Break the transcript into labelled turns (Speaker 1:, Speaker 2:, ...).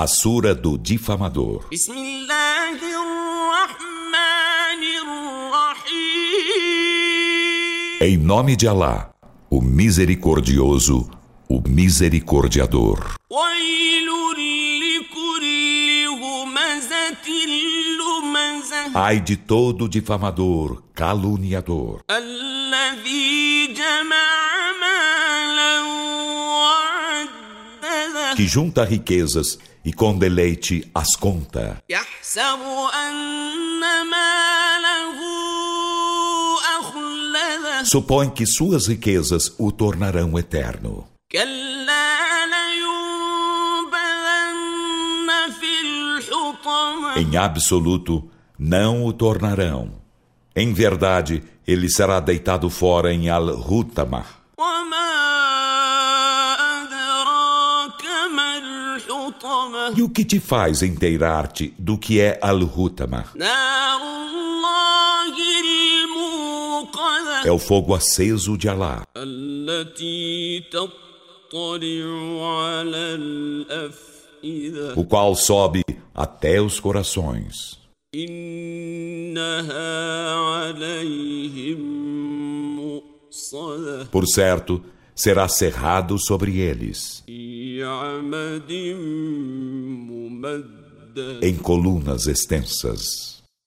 Speaker 1: A Sura do Difamador. Em nome de Alá, o Misericordioso, o Misericordiador. Ai de todo difamador, caluniador, que junta riquezas e com deleite as conta. Supõe que suas riquezas o tornarão eterno. Em absoluto, não o tornarão. Em verdade, ele será deitado fora em Al-Hutama. E o que te faz inteirar-te do que é Al-Hutama? É o fogo aceso de Alá, o qual sobe até os corações. Por certo, será cerrado sobre eles em colunas extensas.